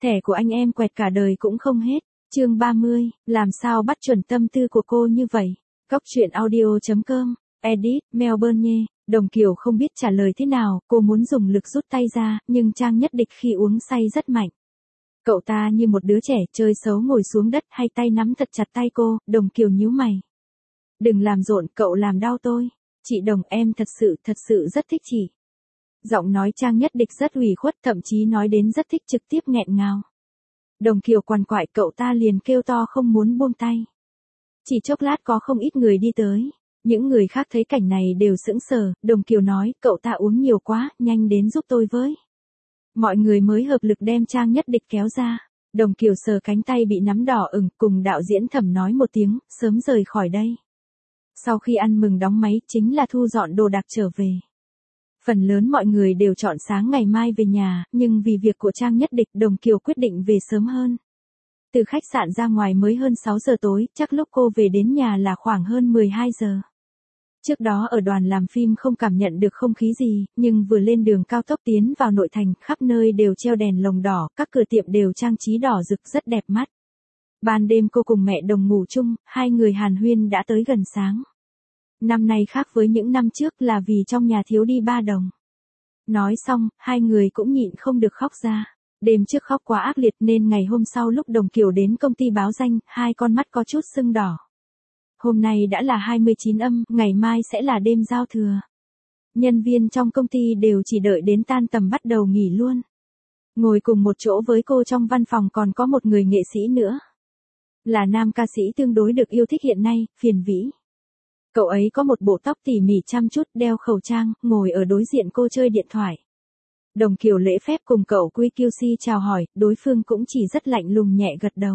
Thẻ của anh em quẹt cả đời cũng không hết. Chương 30, làm sao bắt chuẩn tâm tư của cô như vậy? Góc truyện audio.com, edit, Melbourne. Đồng Kiều không biết trả lời thế nào, cô muốn dùng lực rút tay ra, nhưng Trang Nhất Địch khi uống say rất mạnh. Cậu ta như một đứa trẻ chơi xấu ngồi xuống đất hay tay nắm thật chặt tay cô. Đồng Kiều nhíu mày. Đừng làm rộn, cậu làm đau tôi. Chị Đồng, em thật sự rất thích chị. Giọng nói Trang Nhất Địch rất ủy khuất, thậm chí nói đến rất thích trực tiếp nghẹn ngào. Đồng Kiều quằn quại, cậu ta liền kêu to không muốn buông tay. Chỉ chốc lát có không ít người đi tới. Những người khác thấy cảnh này đều sững sờ. Đồng Kiều nói, cậu ta uống nhiều quá, nhanh đến giúp tôi với. Mọi người mới hợp lực đem Trang Nhất Địch kéo ra. Đồng Kiều sờ cánh tay bị nắm đỏ ửng, cùng đạo diễn Thẩm nói một tiếng, sớm rời khỏi đây. Sau khi ăn mừng đóng máy, chính là thu dọn đồ đạc trở về. Phần lớn mọi người đều chọn sáng ngày mai về nhà, nhưng vì việc của Trang Nhất Địch, Đồng Kiều quyết định về sớm hơn. Từ khách sạn ra ngoài mới hơn 6 giờ tối, chắc lúc cô về đến nhà là khoảng hơn 12 giờ. Trước đó ở đoàn làm phim không cảm nhận được không khí gì, nhưng vừa lên đường cao tốc tiến vào nội thành, khắp nơi đều treo đèn lồng đỏ, các cửa tiệm đều trang trí đỏ rực rất đẹp mắt. Ban đêm cô cùng mẹ Đồng ngủ chung, hai người hàn huyên đã tới gần sáng. Năm nay khác với những năm trước là vì trong nhà thiếu đi 3 đồng. Nói xong, hai người cũng nhịn không được khóc ra. Đêm trước khóc quá ác liệt nên ngày hôm sau lúc Đồng Kiều đến công ty báo danh, hai con mắt có chút sưng đỏ. Hôm nay đã là 29 âm, ngày mai sẽ là đêm giao thừa. Nhân viên trong công ty đều chỉ đợi đến tan tầm bắt đầu nghỉ luôn. Ngồi cùng một chỗ với cô trong văn phòng còn có một người nghệ sĩ nữa. Là nam ca sĩ tương đối được yêu thích hiện nay, Phiền Vĩ. Cậu ấy có một bộ tóc tỉ mỉ chăm chút, đeo khẩu trang, ngồi ở đối diện cô chơi điện thoại. Đồng Kiều lễ phép cùng cậu QQC chào hỏi, đối phương cũng chỉ rất lạnh lùng nhẹ gật đầu.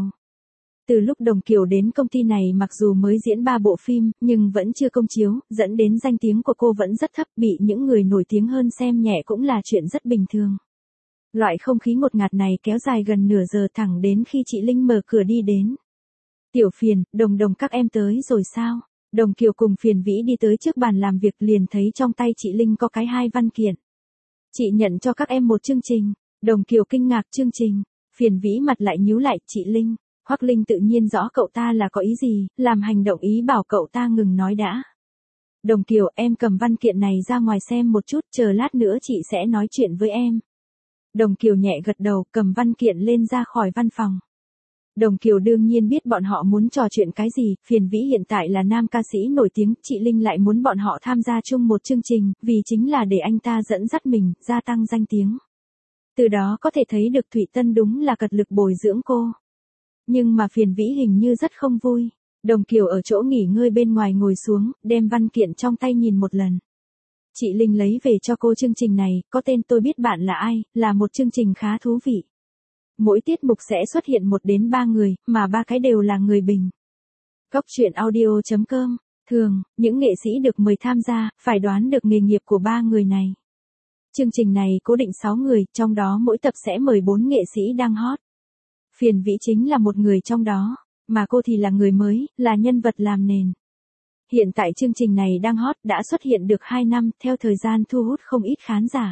Từ lúc Đồng Kiều đến công ty này mặc dù mới diễn 3 bộ phim, nhưng vẫn chưa công chiếu, dẫn đến danh tiếng của cô vẫn rất thấp, bị những người nổi tiếng hơn xem nhẹ cũng là chuyện rất bình thường. Loại không khí ngột ngạt này kéo dài gần nửa giờ thẳng đến khi chị Linh mở cửa đi đến. Tiểu Phiền, Đồng các em tới rồi sao? Đồng Kiều cùng Phiền Vĩ đi tới trước bàn làm việc liền thấy trong tay chị Linh có cái 2 văn kiện. Chị nhận cho các em một chương trình. Đồng Kiều kinh ngạc, chương trình. Phiền Vĩ mặt lại nhíu lại, chị Linh. Hoắc Linh tự nhiên rõ cậu ta là có ý gì, làm hành động ý bảo cậu ta ngừng nói đã. Đồng Kiều, em cầm văn kiện này ra ngoài xem một chút, chờ lát nữa chị sẽ nói chuyện với em. Đồng Kiều nhẹ gật đầu, cầm văn kiện lên ra khỏi văn phòng. Đồng Kiều đương nhiên biết bọn họ muốn trò chuyện cái gì, Phiền Vĩ hiện tại là nam ca sĩ nổi tiếng, chị Linh lại muốn bọn họ tham gia chung một chương trình, vì chính là để anh ta dẫn dắt mình, gia tăng danh tiếng. Từ đó có thể thấy được Thụy Tân đúng là cật lực bồi dưỡng cô. Nhưng mà Phiền Vĩ hình như rất không vui. Đồng Kiều ở chỗ nghỉ ngơi bên ngoài ngồi xuống, đem văn kiện trong tay nhìn một lần. Chị Linh lấy về cho cô chương trình này, có tên Tôi Biết Bạn Là Ai, là một chương trình khá thú vị. Mỗi tiết mục sẽ xuất hiện 1 đến 3 người, mà 3 cái đều là người Bình. Góc truyện audio.com, thường, những nghệ sĩ được mời tham gia, phải đoán được nghề nghiệp của 3 người này. Chương trình này cố định 6 người, trong đó mỗi tập sẽ mời 4 nghệ sĩ đang hot. Phiền Vĩ chính là một người trong đó, mà cô thì là người mới, là nhân vật làm nền. Hiện tại chương trình này đang hot, đã xuất hiện được 2 năm, theo thời gian thu hút không ít khán giả.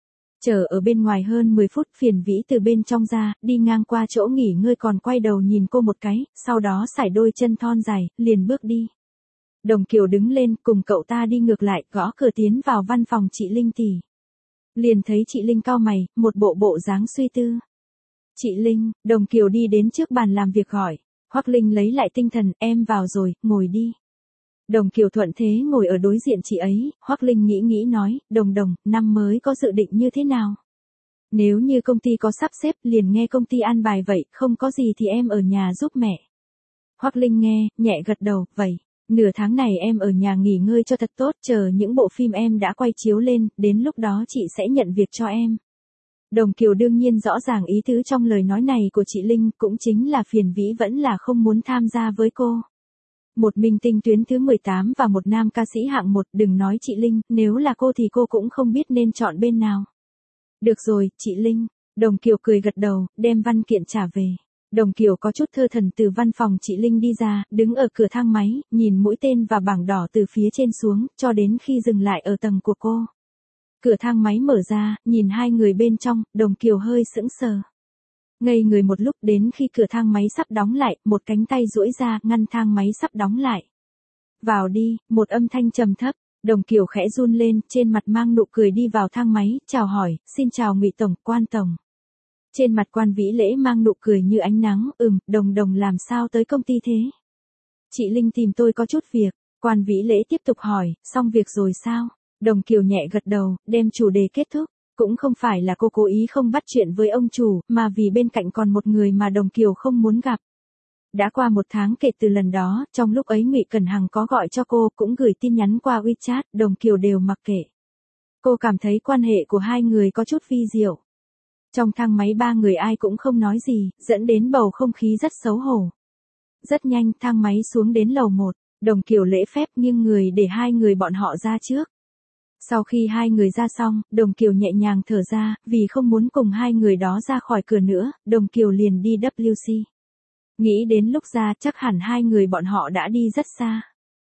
Chờ ở bên ngoài hơn 10 phút, Phiền Vĩ từ bên trong ra, đi ngang qua chỗ nghỉ ngơi còn quay đầu nhìn cô một cái, sau đó sải đôi chân thon dài, liền bước đi. Đồng Kiều đứng lên, cùng cậu ta đi ngược lại, gõ cửa tiến vào văn phòng chị Linh tỷ. Liền thấy chị Linh cau mày, một bộ dáng suy tư. Chị Linh, Đồng Kiều đi đến trước bàn làm việc gọi. Hoắc Linh lấy lại tinh thần, em vào rồi, ngồi đi. Đồng Kiều thuận thế ngồi ở đối diện chị ấy, Hoắc Linh nghĩ nói, Đồng, năm mới có dự định như thế nào? Nếu như công ty có sắp xếp liền nghe công ty an bài vậy, không có gì thì em ở nhà giúp mẹ. Hoắc Linh nghe, nhẹ gật đầu, vậy, nửa tháng này em ở nhà nghỉ ngơi cho thật tốt, chờ những bộ phim em đã quay chiếu lên, đến lúc đó chị sẽ nhận việc cho em. Đồng Kiều đương nhiên rõ ràng ý tứ trong lời nói này của chị Linh, cũng chính là Phiền Vĩ vẫn là không muốn tham gia với cô. Một minh tinh tuyến thứ 18 và một nam ca sĩ hạng 1, đừng nói chị Linh, nếu là cô thì cô cũng không biết nên chọn bên nào. Được rồi, chị Linh. Đồng Kiều cười gật đầu, đem văn kiện trả về. Đồng Kiều có chút thơ thần từ văn phòng chị Linh đi ra, đứng ở cửa thang máy, nhìn mũi tên và bảng đỏ từ phía trên xuống, cho đến khi dừng lại ở tầng của cô. Cửa thang máy mở ra, nhìn hai người bên trong, Đồng Kiều hơi sững sờ. Ngây người một lúc đến khi cửa thang máy sắp đóng lại, một cánh tay duỗi ra ngăn thang máy sắp đóng lại. Vào đi, một âm thanh trầm thấp, Đồng Kiều khẽ run lên, trên mặt mang nụ cười đi vào thang máy, chào hỏi, xin chào Ngụy Tổng, Quan Tổng. Trên mặt Quan Vĩ Lễ mang nụ cười như ánh nắng, Đồng làm sao tới công ty thế? Chị Linh tìm tôi có chút việc, Quan Vĩ Lễ tiếp tục hỏi, xong việc rồi sao? Đồng Kiều nhẹ gật đầu, đem chủ đề kết thúc. Cũng không phải là cô cố ý không bắt chuyện với ông chủ, mà vì bên cạnh còn một người mà Đồng Kiều không muốn gặp. Đã qua 1 tháng kể từ lần đó, trong lúc ấy Ngụy Cẩn Hằng có gọi cho cô, cũng gửi tin nhắn qua WeChat, Đồng Kiều đều mặc kệ. Cô cảm thấy quan hệ của hai người có chút vi diệu. Trong thang máy 3 người ai cũng không nói gì, dẫn đến bầu không khí rất xấu hổ. Rất nhanh thang máy xuống đến lầu 1, Đồng Kiều lễ phép nghiêng người để 2 người bọn họ ra trước. Sau khi 2 người ra xong, Đồng Kiều nhẹ nhàng thở ra, vì không muốn cùng 2 người đó ra khỏi cửa nữa, Đồng Kiều liền đi WC. Nghĩ đến lúc ra chắc hẳn 2 người bọn họ đã đi rất xa.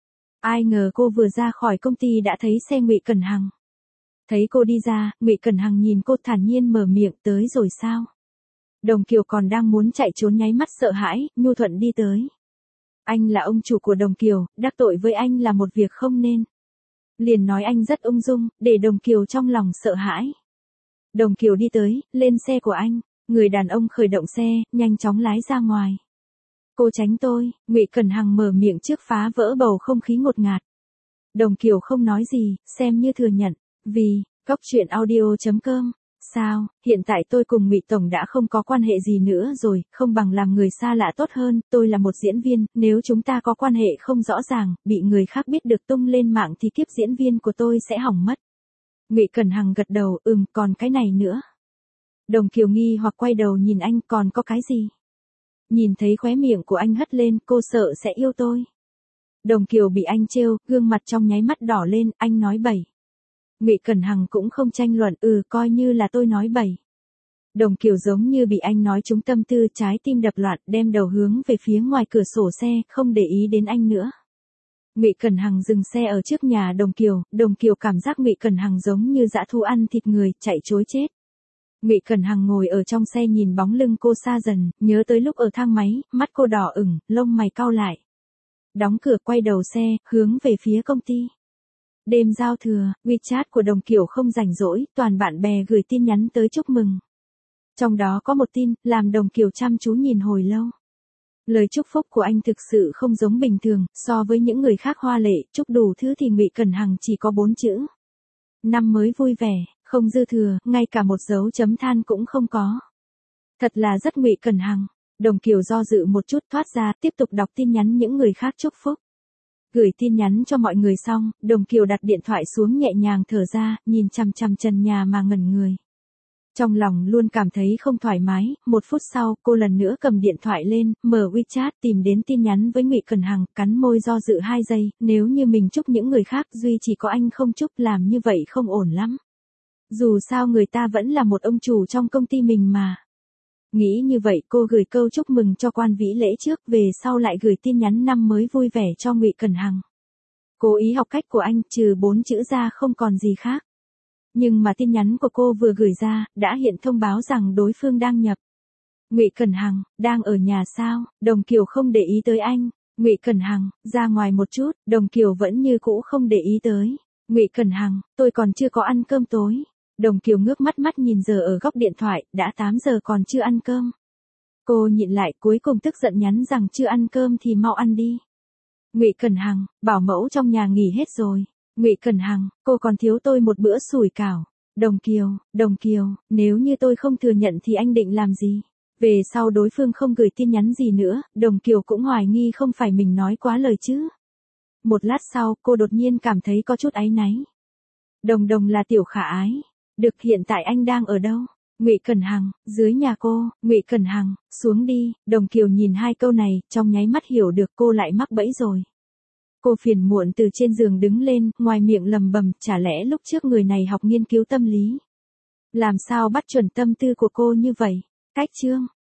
Ai ngờ cô vừa ra khỏi công ty đã thấy xe Ngụy Cẩn Hằng. Thấy cô đi ra, Ngụy Cẩn Hằng nhìn cô thản nhiên mở miệng, tới rồi sao? Đồng Kiều còn đang muốn chạy trốn nháy mắt sợ hãi, nhu thuận đi tới. Anh là ông chủ của Đồng Kiều, đắc tội với anh là một việc không nên. Liền nói anh rất ung dung, để Đồng Kiều trong lòng sợ hãi. Đồng Kiều đi tới, lên xe của anh, người đàn ông khởi động xe, nhanh chóng lái ra ngoài. Cô tránh tôi, Ngụy Cẩn Hằng mở miệng trước phá vỡ bầu không khí ngột ngạt. Đồng Kiều không nói gì, xem như thừa nhận, vì, goctruyện.audio.com, sao, hiện tại tôi cùng Ngụy Tổng đã không có quan hệ gì nữa rồi, không bằng làm người xa lạ tốt hơn, tôi là một diễn viên, nếu chúng ta có quan hệ không rõ ràng, bị người khác biết được tung lên mạng thì kiếp diễn viên của tôi sẽ hỏng mất. Ngụy Cẩn Hằng gật đầu, còn cái này nữa. Đồng Kiều nghi hoặc quay đầu nhìn anh, còn có cái gì? Nhìn thấy khóe miệng của anh hất lên, cô sợ sẽ yêu tôi. Đồng Kiều bị anh trêu, gương mặt trong nháy mắt đỏ lên, anh nói bậy. Ngụy Cẩn Hằng cũng không tranh luận, coi như là tôi nói bậy. Đồng Kiều giống như bị anh nói trúng tâm tư, trái tim đập loạn, đem đầu hướng về phía ngoài cửa sổ xe, không để ý đến anh nữa. Ngụy Cẩn Hằng dừng xe ở trước nhà Đồng Kiều cảm giác Ngụy Cẩn Hằng giống như dã thú ăn thịt người, chạy trối chết. Ngụy Cẩn Hằng ngồi ở trong xe nhìn bóng lưng cô xa dần, nhớ tới lúc ở thang máy, mắt cô đỏ ửng, lông mày cau lại. Đóng cửa quay đầu xe, hướng về phía công ty. Đêm giao thừa, WeChat của Đồng Kiều không rảnh rỗi, toàn bạn bè gửi tin nhắn tới chúc mừng. Trong đó có một tin, làm Đồng Kiều chăm chú nhìn hồi lâu. Lời chúc phúc của anh thực sự không giống bình thường, so với những người khác hoa lệ, chúc đủ thứ thì Ngụy Cẩn Hằng chỉ có 4 chữ. Năm mới vui vẻ, không dư thừa, ngay cả một dấu chấm than cũng không có. Thật là rất Ngụy Cẩn Hằng. Đồng Kiều do dự một chút thoát ra, tiếp tục đọc tin nhắn những người khác chúc phúc. Gửi tin nhắn cho mọi người xong, Đồng Kiều đặt điện thoại xuống nhẹ nhàng thở ra, nhìn chằm chằm trần nhà mà ngẩn người. Trong lòng luôn cảm thấy không thoải mái, 1 phút sau, cô lần nữa cầm điện thoại lên, mở WeChat tìm đến tin nhắn với Ngụy Cẩn Hằng, cắn môi do dự 2 giây, nếu như mình chúc những người khác duy chỉ có anh không chúc, làm như vậy không ổn lắm. Dù sao người ta vẫn là một ông chủ trong công ty mình mà. Nghĩ như vậy cô gửi câu chúc mừng cho Quan Vĩ Lễ trước, về sau lại gửi tin nhắn năm mới vui vẻ cho Ngụy Cẩn Hằng. Cố ý học cách của anh, trừ 4 chữ ra không còn gì khác. Nhưng mà tin nhắn của cô vừa gửi ra, đã hiện thông báo rằng đối phương đang nhập. Ngụy Cẩn Hằng, đang ở nhà sao? Đồng Kiều không để ý tới anh. Ngụy Cẩn Hằng, ra ngoài một chút, Đồng Kiều vẫn như cũ không để ý tới. Ngụy Cẩn Hằng, tôi còn chưa có ăn cơm tối. Đồng Kiều ngước mắt nhìn giờ ở góc điện thoại, đã 8 giờ còn chưa ăn cơm. Cô nhịn lại, cuối cùng tức giận nhắn rằng chưa ăn cơm thì mau ăn đi. Ngụy Cẩn Hằng, bảo mẫu trong nhà nghỉ hết rồi. Ngụy Cẩn Hằng, cô còn thiếu tôi một bữa sủi cảo. Đồng Kiều, nếu như tôi không thừa nhận thì anh định làm gì? Về sau đối phương không gửi tin nhắn gì nữa, Đồng Kiều cũng hoài nghi không phải mình nói quá lời chứ. Một lát sau, cô đột nhiên cảm thấy có chút áy náy. Đồng là tiểu khả ái. Được, hiện tại anh đang ở đâu? Ngụy Cẩn Hằng, dưới nhà cô. Ngụy Cẩn Hằng, xuống đi. Đồng Kiều nhìn 2 câu này, trong nháy mắt hiểu được cô lại mắc bẫy rồi. Cô phiền muộn từ trên giường đứng lên, ngoài miệng lầm bầm, chả lẽ lúc trước người này học nghiên cứu tâm lý. Làm sao bắt chuẩn tâm tư của cô như vậy? Cách chương.